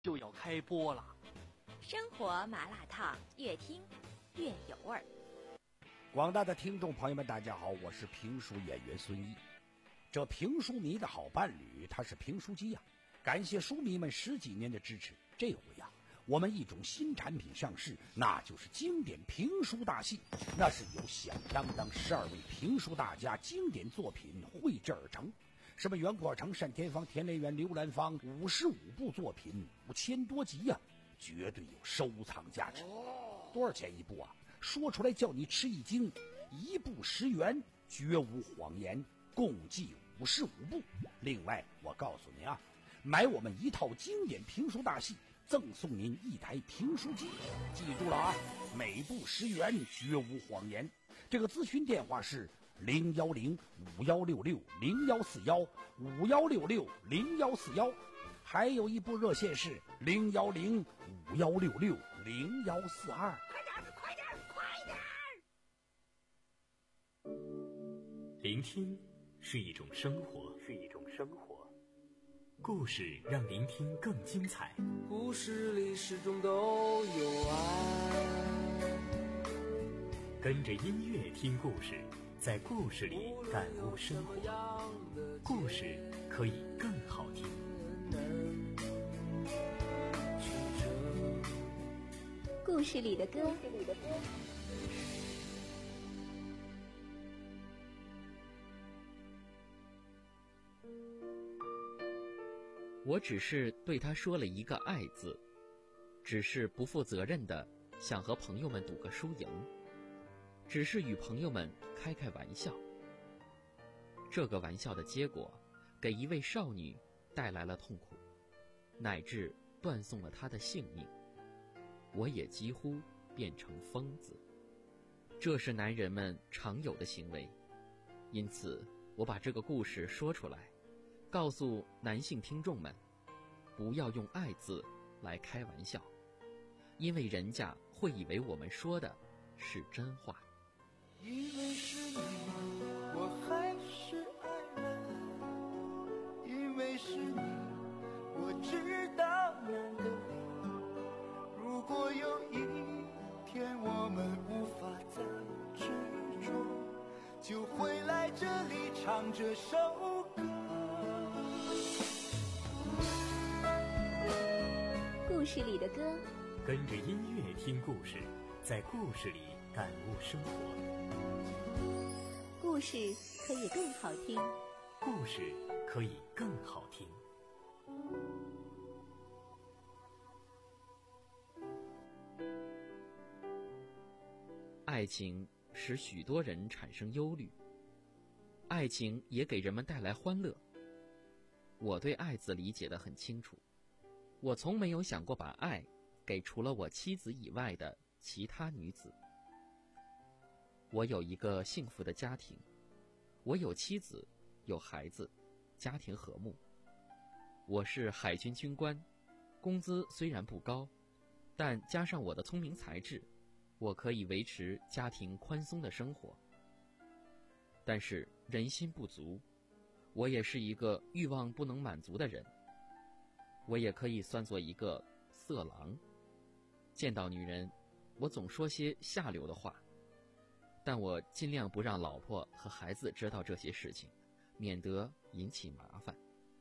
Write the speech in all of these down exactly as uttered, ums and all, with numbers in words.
就要开播了。 生活麻辣烫，越听越有味儿。 广大的听众朋友们，大家好，我是评书演员孙一。这评书迷的好伴侣，他是评书机呀、啊。感谢书迷们十几年的支持，这回呀、啊，我们一种新产品上市，那就是经典评书大戏。那是由响当当十二位评书大家经典作品汇制而成。什么袁阔成、单田芳、田连元、刘兰芳，五十五部作品，五千多集呀、啊，绝对有收藏价值。多少钱一部啊？说出来叫你吃一惊，一部十元，绝无谎言，共计五十五部。另外，我告诉您啊，买我们一套经典评书大戏，赠送您一台评书机。记住了啊，每部十元，绝无谎言。这个咨询电话是零幺零五幺六六零幺四幺五幺六六零幺四幺，还有一部热线是零幺零五幺六六零幺四二。 快点，快点，快点！ 聆听是一种生活，是一种生活。故事让聆听更精彩。 故事里始终都有爱。 跟着音乐听故事，在故事里感悟生活。故事可以更好听。 故事里的歌。 我只是对他说了一个爱字，只是不负责任的想和朋友们赌个输赢，只是与朋友们开开玩笑。这个玩笑的结果给一位少女带来了痛苦，乃至断送了她的性命。我也几乎变成疯子。这是男人们常有的行为，因此我把这个故事说出来，告诉男性听众们，不要用爱字来开玩笑，因为人家会以为我们说的是真话。 因为是你，我还是爱人，因为是你，我知道难得你。如果有一天我们无法再执着，就回来这里唱这首歌。 故事里的歌， 跟着音乐听故事，在故事里感悟生活。 故事可以更好听。 故事可以更好听。 爱情使许多人产生忧虑，爱情也给人们带来欢乐。我对爱字理解得很清楚，我从没有想过把爱给除了我妻子以外的其他女子。我有一个幸福的家庭，我有妻子，有孩子，家庭和睦。我是海军军官，工资虽然不高，但加上我的聪明才智，我可以维持家庭宽松的生活。但是人心不足，我也是一个欲望不能满足的人。我也可以算作一个色狼，见到女人，我总说些下流的话，但我尽量不让老婆和孩子知道这些事情，免得引起麻烦。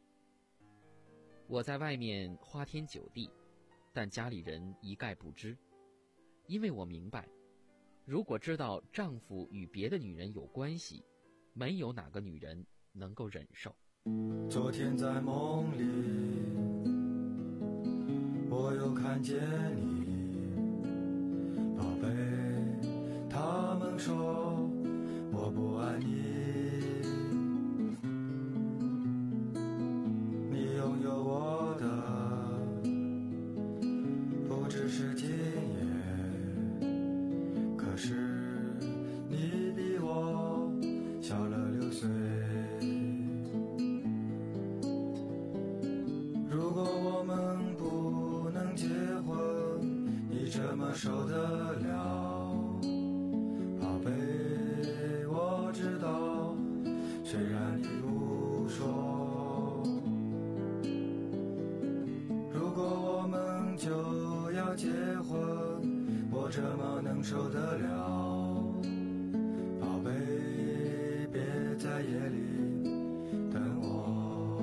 我在外面花天酒地，但家里人一概不知，因为我明白，如果知道丈夫与别的女人有关系，没有哪个女人能够忍受。 昨天在梦里，我又看见你，宝贝，他们说我不爱你，你拥有我的不只是今夜，可是你比我小了六岁。如果我们不能结婚，你怎么受得了？宝贝，我知道，虽然你不说。如果我们要结婚，我怎么能受得了？宝贝，别在夜里等我。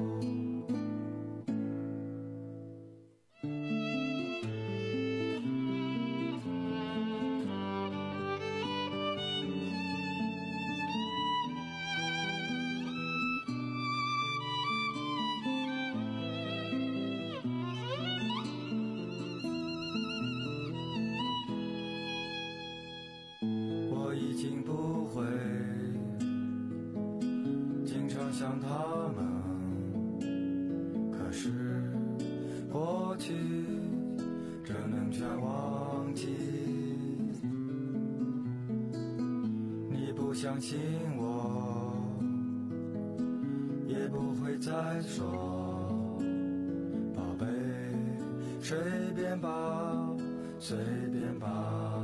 我已经不会经常想他们，可是过去怎能全忘记？你不相信我，也不会再说，宝贝，随便吧，随便吧。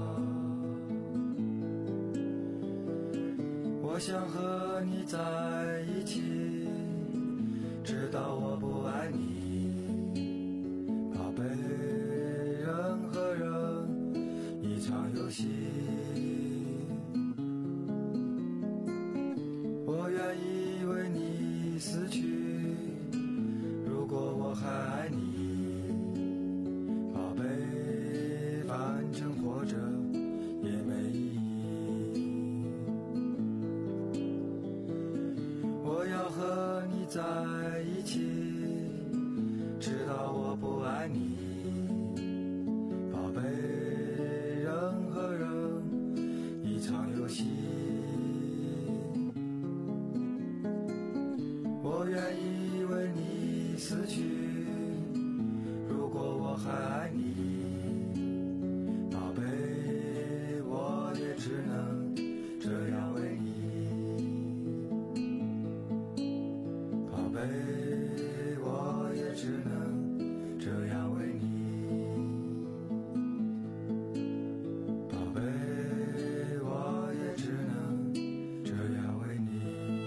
我想和你在一起，直到我不爱你，宝贝，人和人一场游戏，我愿意为你死去，如果我还爱你，宝贝，反正活着也没意义。我要和你在一起，直到我不爱你，宝贝，人和人一场游戏，我愿意为你死去，如果我还爱你，宝贝，我也只能这样为你。宝贝，我也只能这样为你。宝贝，我也只能这样为你。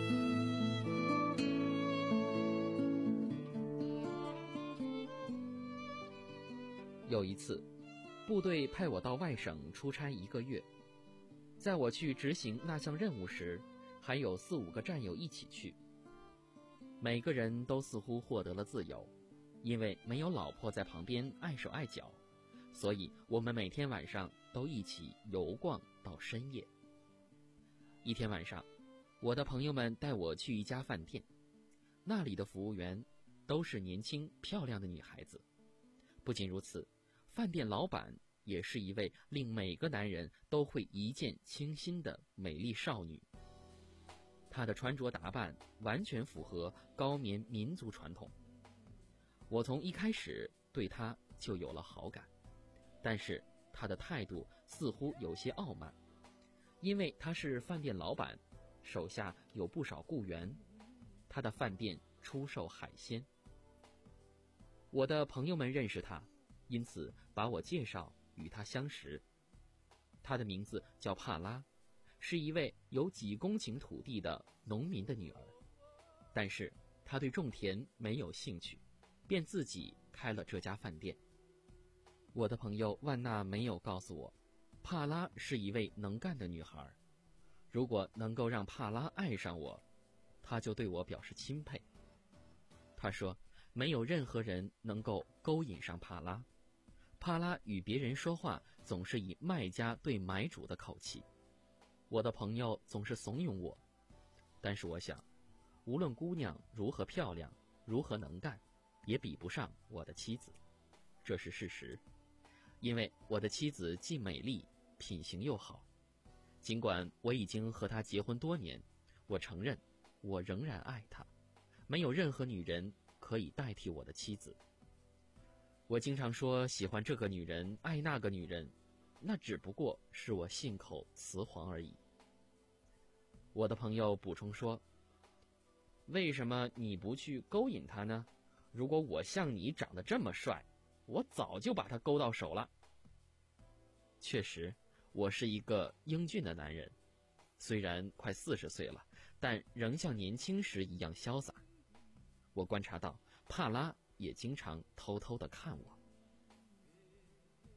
有一次，部队派我到外省出差一个月，在我去执行那项任务时，还有四五个战友一起去。每个人都似乎获得了自由，因为没有老婆在旁边碍手碍脚，所以我们每天晚上都一起游逛到深夜。一天晚上，我的朋友们带我去一家饭店，那里的服务员都是年轻漂亮的女孩子。不仅如此，饭店老板也是一位令每个男人都会一见倾心的美丽少女。她的穿着打扮完全符合高棉民族传统。我从一开始对她就有了好感，但是她的态度似乎有些傲慢，因为她是饭店老板，手下有不少雇员，她的饭店出售海鲜。我的朋友们认识她，因此把我介绍与她相识。她的名字叫帕拉，是一位有几公顷土地的农民的女儿，但是她对种田没有兴趣，便自己开了这家饭店。我的朋友万娜没有告诉我，帕拉是一位能干的女孩，如果能够让帕拉爱上我，她就对我表示钦佩。她说没有任何人能够勾引上帕拉，帕拉与别人说话总是以卖家对买主的口气。我的朋友总是怂恿我，但是我想，无论姑娘如何漂亮，如何能干，也比不上我的妻子，这是事实。因为我的妻子既美丽，品行又好。尽管我已经和她结婚多年，我承认我仍然爱她，没有任何女人可以代替我的妻子。我经常说喜欢这个女人，爱那个女人，那只不过是我信口雌黄而已。我的朋友补充说，为什么你不去勾引她呢？如果我像你长得这么帅，我早就把她勾到手了。确实，我是一个英俊的男人，虽然快四十岁了，但仍像年轻时一样潇洒。我观察到，帕拉也经常偷偷地看我。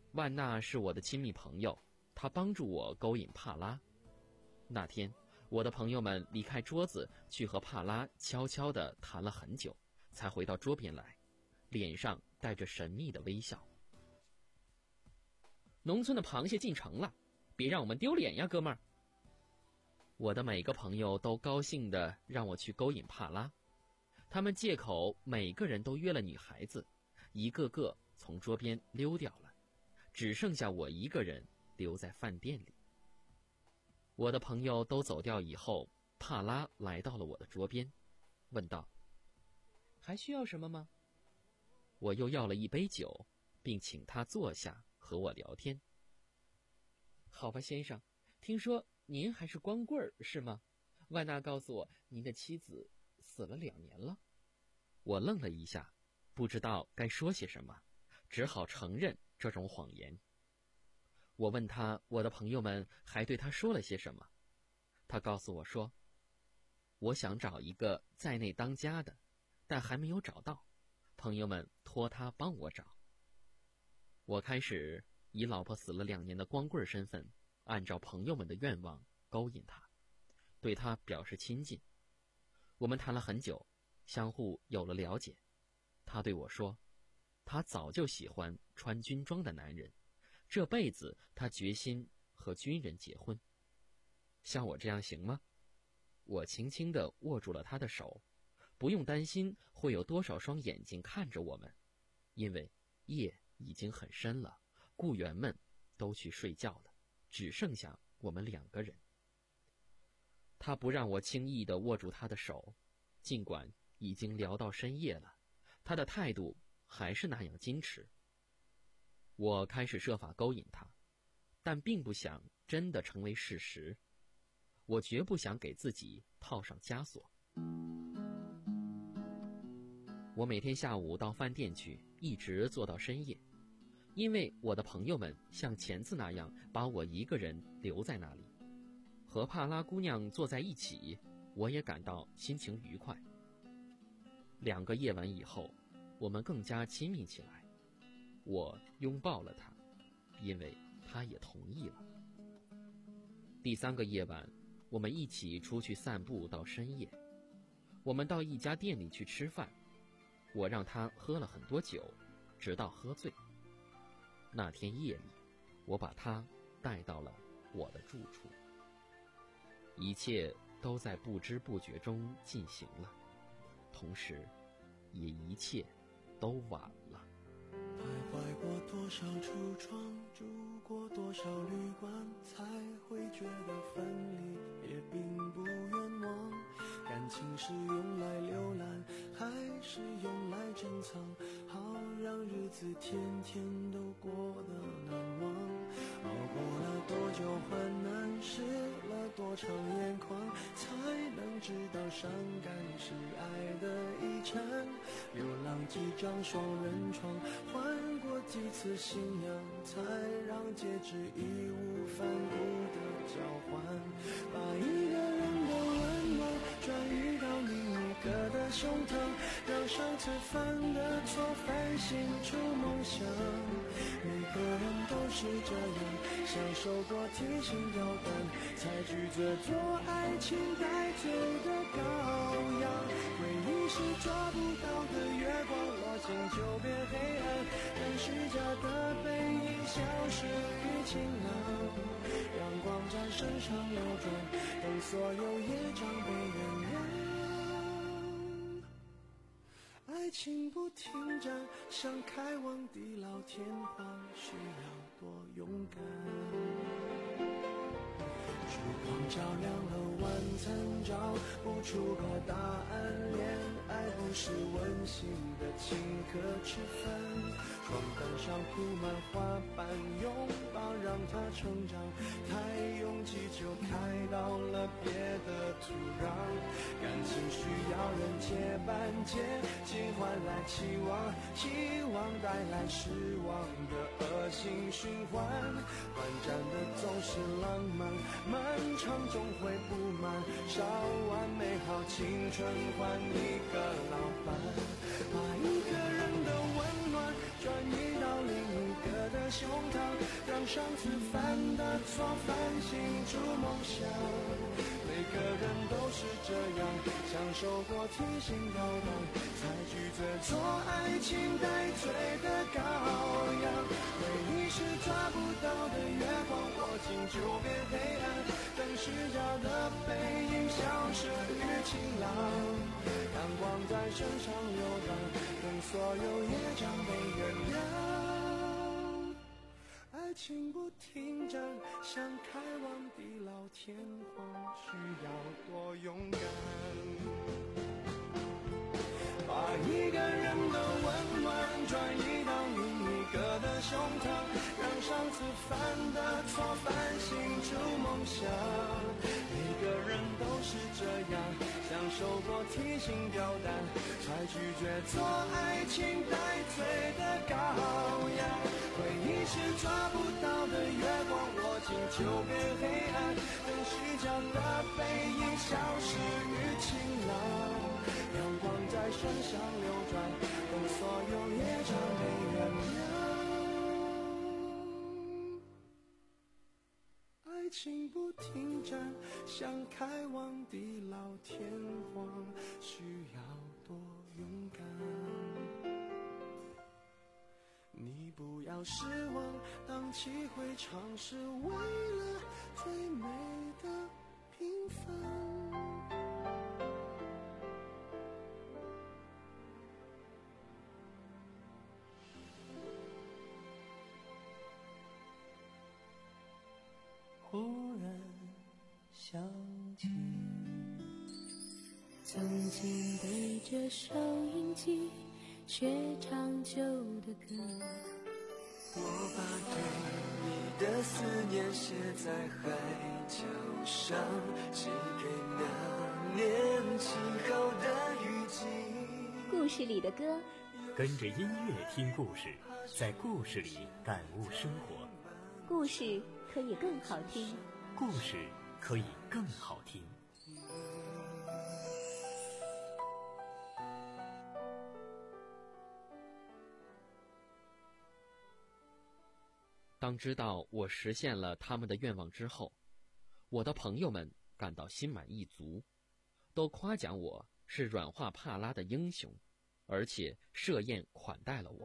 万娜是我的亲密朋友，她帮助我勾引帕拉。那天，我的朋友们离开桌子，去和帕拉悄悄地谈了很久，才回到桌边来，脸上带着神秘的微笑。农村的螃蟹进城了，别让我们丢脸呀，哥们儿！我的每个朋友都高兴地让我去勾引帕拉，他们借口每个人都约了女孩子，一个个从桌边溜掉了，只剩下我一个人留在饭店里。我的朋友都走掉以后，帕拉来到了我的桌边，问道：“还需要什么吗？”我又要了一杯酒，并请他坐下和我聊天。好吧，先生，听说您还是光棍儿，是吗？万娜告诉我，您的妻子死了两年了。我愣了一下，不知道该说些什么，只好承认这种谎言。我问他，我的朋友们还对他说了些什么。他告诉我说，我想找一个在内当家的，但还没有找到，朋友们托他帮我找。我开始以老婆死了两年的光棍身份，按照朋友们的愿望勾引他，对他表示亲近。我们谈了很久，相互有了了解。他对我说，他早就喜欢穿军装的男人，这辈子他决心和军人结婚。像我这样行吗？我轻轻地握住了他的手，不用担心会有多少双眼睛看着我们，因为夜已经很深了，雇员们都去睡觉了，只剩下我们两个人。他不让我轻易地握住他的手，尽管已经聊到深夜了，他的态度还是那样矜持。我开始设法勾引他，但并不想真的成为事实。我绝不想给自己套上枷锁。我每天下午到饭店去，一直坐到深夜，因为我的朋友们像钳子那样把我一个人留在那里。和帕拉姑娘坐在一起，我也感到心情愉快。两个夜晚以后，我们更加亲密起来。我拥抱了她，因为她也同意了。第三个夜晚，我们一起出去散步到深夜。我们到一家店里去吃饭，我让她喝了很多酒，直到喝醉。那天夜里，我把她带到了我的住处。一切都在不知不觉中进行了，同时也一切都晚了。 徘徊过多少橱窗，住过多少旅馆，才会觉得分离也并不冤枉。感情是用来浏览，还是用来珍藏？好让日子天天都过得难忘。熬过了多久患难，湿了多长眼眶，才能知道伤感是爱的遗产。流浪几张双人床，换过几次信仰，才让戒指义无反顾的交换。把一个人的温暖转移到另一个的胸膛，让上次犯的错反省出梦想。每个人都是这样，享受过提心吊胆，才拒绝做爱情带罪的羔羊。回忆是抓不到的月光，落进就变黑暗，但虚假的背影消失于晴朗。阳光在身上流转，等所有业障被原谅。爱情不停站，想开往地老天荒，需要多勇敢。烛光照亮了晚餐，找不出个答案。恋爱不是温馨的请客吃饭，床单上铺满花瓣，拥抱让它成长。太拥挤就开到了别的土壤。感情需要人接班，接近换来期望，期望带来失望的恶性循环。短暂的总是浪漫，漫长终会不满，烧完美好青春换一个老伴。把一个人的温暖转移到另一个的的胸膛，让上次犯的错反省出梦想。每个人都是这样，享受过提心吊胆，才拒绝做爱情带罪的羔羊。回忆是抓不到的月光，握紧就别黑暗，等虚假的背影消失于晴朗。阳光在身上流转，等所有业障被原谅。爱情不停站，想开往地老天荒，需要多勇敢。把一个人的温暖转移到另一个的胸膛，让上次犯的错反省出梦想。每个人都是这样，享受过提心吊胆，才拒绝做爱情带罪的羔羊。回忆是抓不到的月光，握紧就别黑暗，等虚假的背影消失于晴朗。阳光在身上流转，等所有业障被原谅。爱情不停站，想开往地老天荒，需要多勇敢。你不要失望，荡气回肠是为了最美的平凡。 忽然想起， 曾经对着收音机学唱旧的歌， 我把对你的思念写在海角上，写给那年轻后的雨季。 故事里的歌， 跟着音乐听故事，在故事里感悟生活。 故事可以更好听， 故事可以更好听。 当知道我实现了他们的愿望之后，我的朋友们感到心满意足，都夸奖我是软化帕拉的英雄，而且设宴款待了我。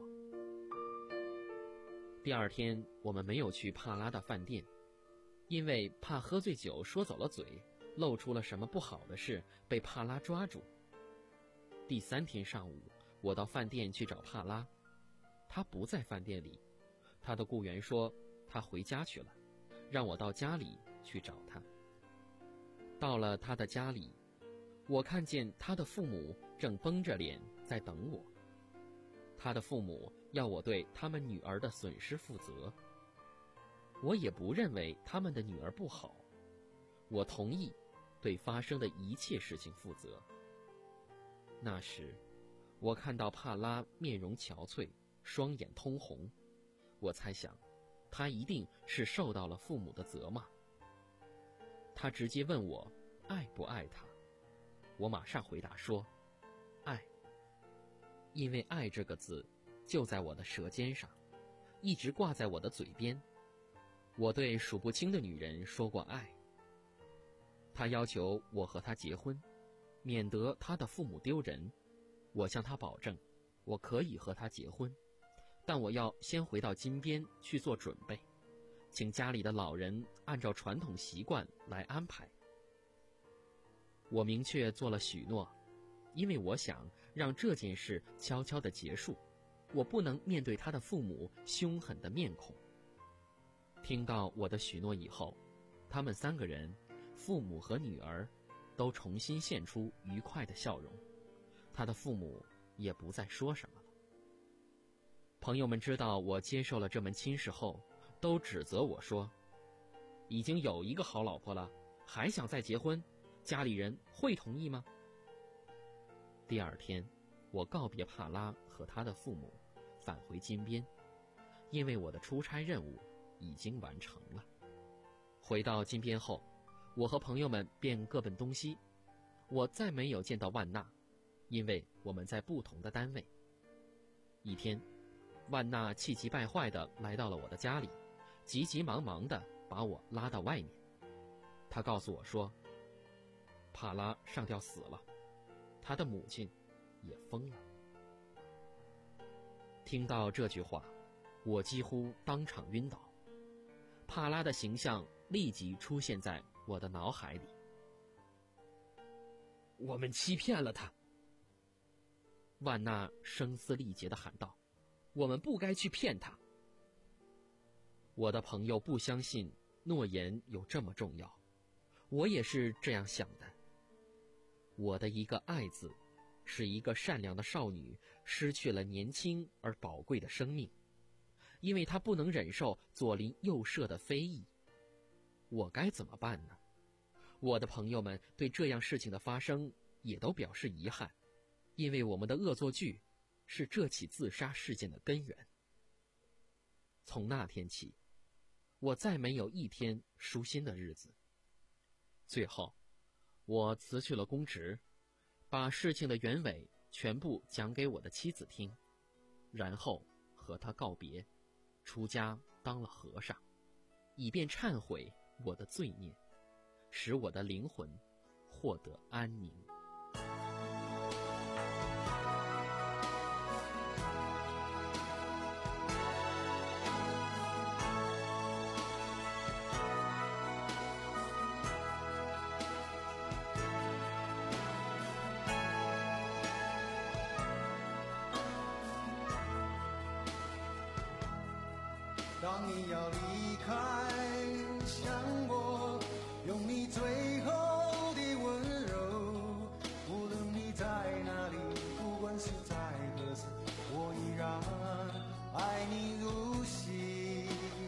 第二天，我们没有去帕拉的饭店，因为怕喝醉酒说走了嘴，露出了什么不好的事被帕拉抓住。第三天上午，我到饭店去找帕拉，他不在饭店里，他的雇员说他回家去了，让我到家里去找他。到了他的家里，我看见他的父母正绷着脸在等我。他的父母要我对他们女儿的损失负责，我也不认为他们的女儿不好，我同意对发生的一切事情负责。那时，我看到帕拉面容憔悴，双眼通红，我猜想，他一定是受到了父母的责骂。他直接问我爱不爱他，我马上回答说，爱。因为爱这个字就在我的舌尖上，一直挂在我的嘴边。我对数不清的女人说过爱。他要求我和他结婚，免得他的父母丢人。我向他保证，我可以和他结婚，但我要先回到金边去做准备，请家里的老人按照传统习惯来安排。我明确做了许诺，因为我想让这件事悄悄地结束，我不能面对他的父母凶狠的面孔。听到我的许诺以后，他们三个人，父母和女儿，都重新现出愉快的笑容，他的父母也不再说什么了。朋友们知道我接受了这门亲事后，都指责我说，已经有一个好老婆了，还想再结婚，家里人会同意吗？第二天，我告别帕拉和他的父母，返回金边，因为我的出差任务已经完成了。回到金边后，我和朋友们便各奔东西，我再没有见到万娜，因为我们在不同的单位。一天， 万娜气急败坏地来到了我的家里，急急忙忙地把我拉到外面。她告诉我说，帕拉上吊死了，他的母亲也疯了。听到这句话，我几乎当场晕倒。帕拉的形象立即出现在我的脑海里。我们欺骗了他，万娜声嘶力竭地喊道，我们不该去骗他。我的朋友不相信诺言有这么重要，我也是这样想的。我的一个爱字，使一个善良的少女失去了年轻而宝贵的生命，因为她不能忍受左邻右舍的非议。我该怎么办呢？我的朋友们对这样事情的发生也都表示遗憾，因为我们的恶作剧是这起自杀事件的根源。从那天起，我再没有一天舒心的日子。最后，我辞去了公职，把事情的原委全部讲给我的妻子听，然后和她告别，出家当了和尚，以便忏悔我的罪孽，使我的灵魂获得安宁。 当你要离开，向我用你最后的温柔，无论你在哪里，不管是在何时，我依然爱你如昔。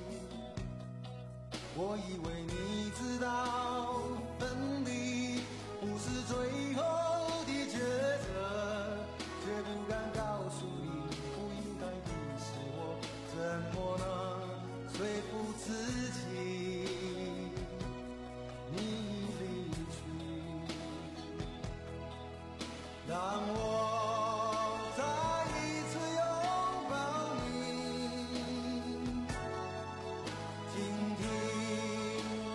我以为你知道分离不是最后的抉择，却不敢告诉你不应该的是我，怎么能说服自己你离去，让我再一次拥抱你，听听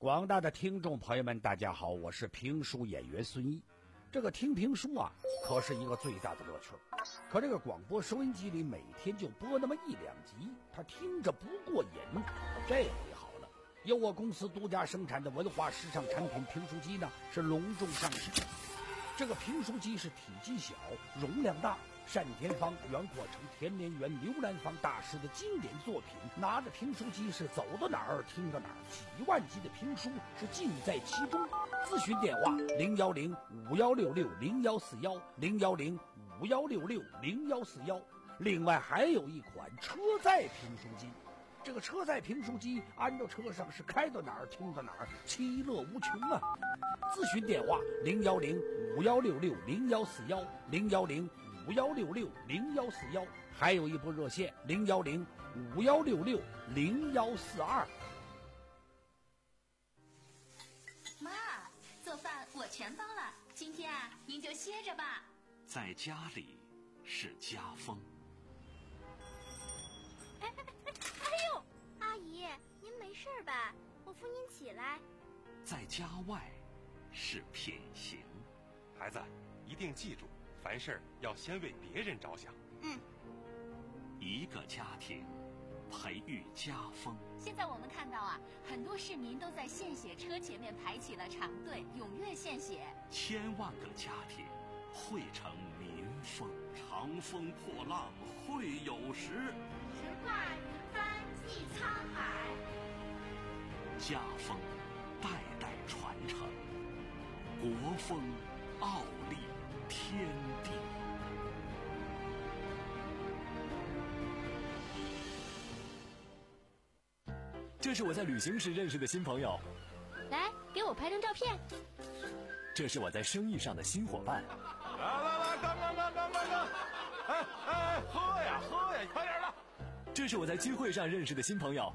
广大的听众朋友们，大家好，我是评书演员孙一。这个听评书啊，可是一个最大的乐趣。可这个广播收音机里每天就播那么一两集，他听着不过瘾。这回好了，由我公司独家生产的文化时尚产品评书机呢，是隆重上市。这个评书机是体积小、容量大，单田芳、袁阔成、田连元、刘兰芳大师的经典作品，拿着评书机是走到哪儿听到哪儿，几万集的评书是尽在其中。咨询电话零幺零五幺六六零幺四幺零幺零五幺六六零幺四幺。另外还有一款车载评书机，这个车载评书机安到车上是开到哪儿听到哪儿，其乐无穷啊！咨询电话零幺零五幺六六零幺四幺零幺零五幺六六零幺四幺，还有一部热线零幺零五幺六六零幺四二。 妈，做饭我全包了，今天啊，您就歇着吧。 在家里是家风。 哎哎哎哎呦，阿姨，您没事吧？我扶您起来。 在家外是品行。 孩子，一定记住，凡事要先为别人着想。 嗯。 一个家庭培育家风。 现在我们看到啊，很多市民都在献血车前面排起了长队，踊跃献血。 千万个家庭汇成民风。长风破浪会有时， 直挂云帆济沧海。 家风代代传承，国风傲立天地。 这是我在旅行时认识的新朋友， 来给我拍张照片。 这是我在生意上的新伙伴。 来来来，干干干干干干！哎哎，喝呀喝呀，快点的！ 这是我在聚会上认识的新朋友。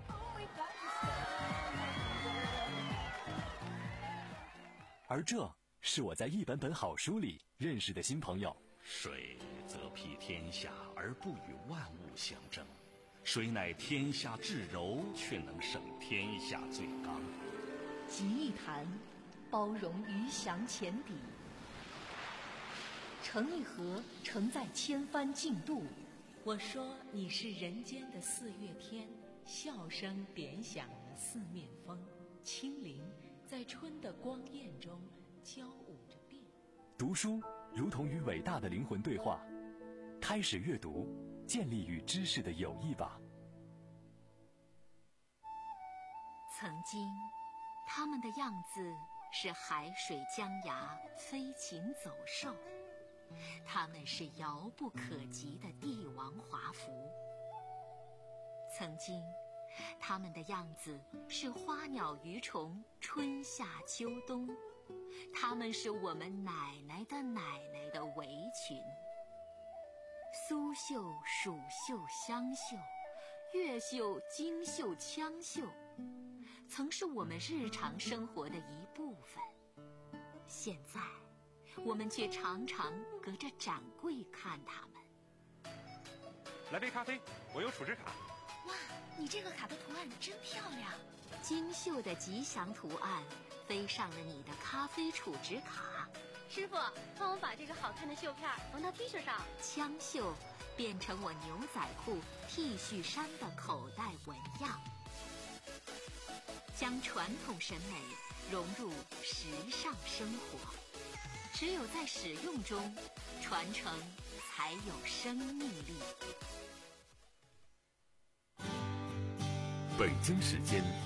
而这是我在一本本好书里认识的新朋友。 水则披天下而不与万物相争，水乃天下至柔，却能胜天下最刚。 集一坛，包容鱼翔浅底；盛一盒，盛在千帆竞渡。 我说你是人间的四月天，笑声点响了四面风，清灵在春的光艳中交舞着变。 读书如同与伟大的灵魂对话，开始阅读，建立与知识的友谊吧。 曾经，他们的样子是海水江崖，飞禽走兽；他们是遥不可及的帝王华服。曾经，他们的样子是花鸟鱼虫，春夏秋冬；他们是我们奶奶的奶奶的围裙。苏绣、蜀绣、湘绣，越绣、京绣、羌绣，曾是我们日常生活的一部分。现在，我们却常常隔着展柜看他们。 来杯咖啡，我有储值卡。 哇，你这个卡的图案真漂亮！精绣的吉祥图案飞上了你的咖啡储值卡。 师傅，帮我把这个好看的绣片缝到 T 恤上。 枪绣变成我牛仔裤、T 恤衫的口袋纹样，将传统审美融入时尚生活。只有在使用中，传承才有生命力。 北京时间